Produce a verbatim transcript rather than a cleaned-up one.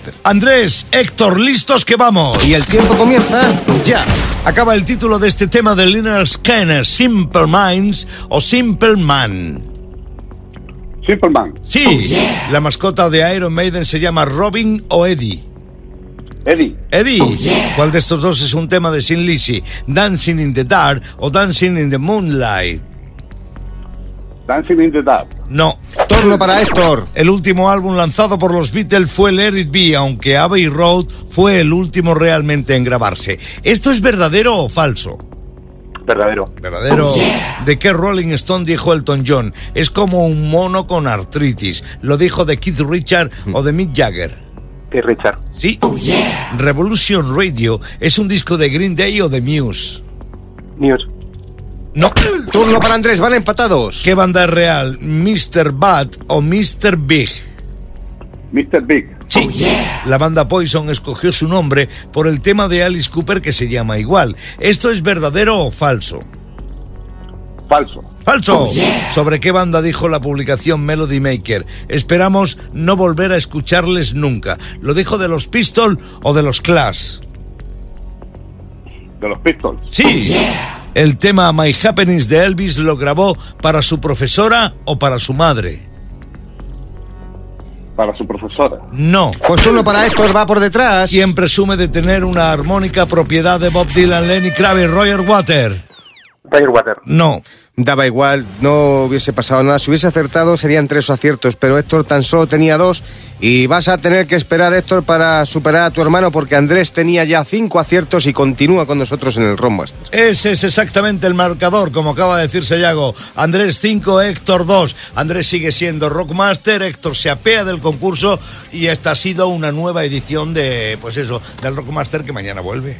Rockmaster. Andrés, Héctor, listos que vamos. Y el tiempo comienza ya. Acaba el título de este tema de Lynyrd Skynyrd, Simple Minds o Simple Man. Simple Man. Sí, oh, yeah. La mascota de Iron Maiden se llama Robin o Eddie. Eddie. Eddie. Oh, yeah. ¿Cuál de estos dos es un tema de Sin Lizzy? Dancing in the Dark o Dancing in the Moonlight. Dancing in the Dark. No. Turno para Héctor. El último álbum lanzado por los Beatles fue Let It Be, aunque Abbey Road fue el último realmente en grabarse. ¿Esto es verdadero o falso? Verdadero. Verdadero. Oh, yeah. ¿De qué Rolling Stone dijo Elton John? Es como un mono con artritis. ¿Lo dijo de Keith Richards mm. o de Mick Jagger? Keith Richards. Sí. Oh, yeah. Revolution Radio es un disco de Green Day o de Muse. Muse. No. Turno para Andrés, van empatados. ¿Qué banda es real? ¿mister Bad o mister Big? mister Big. Sí, oh, yeah. La banda Poison escogió su nombre por el tema de Alice Cooper que se llama igual. ¿Esto es verdadero o falso? Falso. ¡Falso! Oh, yeah. ¿Sobre qué banda dijo la publicación Melody Maker? Esperamos no volver a escucharles nunca. ¿Lo dijo de los Pistols o de los Clash? De los Pistols. Sí. Oh, yeah. ¿El tema My Happenings de Elvis lo grabó para su profesora o para su madre? Para su profesora. No. Pues uno para Héctor, va por detrás. ¿Quién presume de tener una armónica propiedad de Bob Dylan, Lenny Kravitz, Roger Waters? Roger Waters. No. Daba igual, no hubiese pasado nada. Si hubiese acertado serían tres aciertos, pero Héctor tan solo tenía dos. Y vas a tener que esperar, Héctor, para superar a tu hermano, porque Andrés tenía ya cinco aciertos y continúa con nosotros en el Rockmaster. Ese es exactamente el marcador, como acaba de decir Sayago. Andrés cinco, Héctor dos. Andrés sigue siendo Rockmaster, Héctor se apea del concurso y esta ha sido una nueva edición de, pues eso, del Rockmaster que mañana vuelve.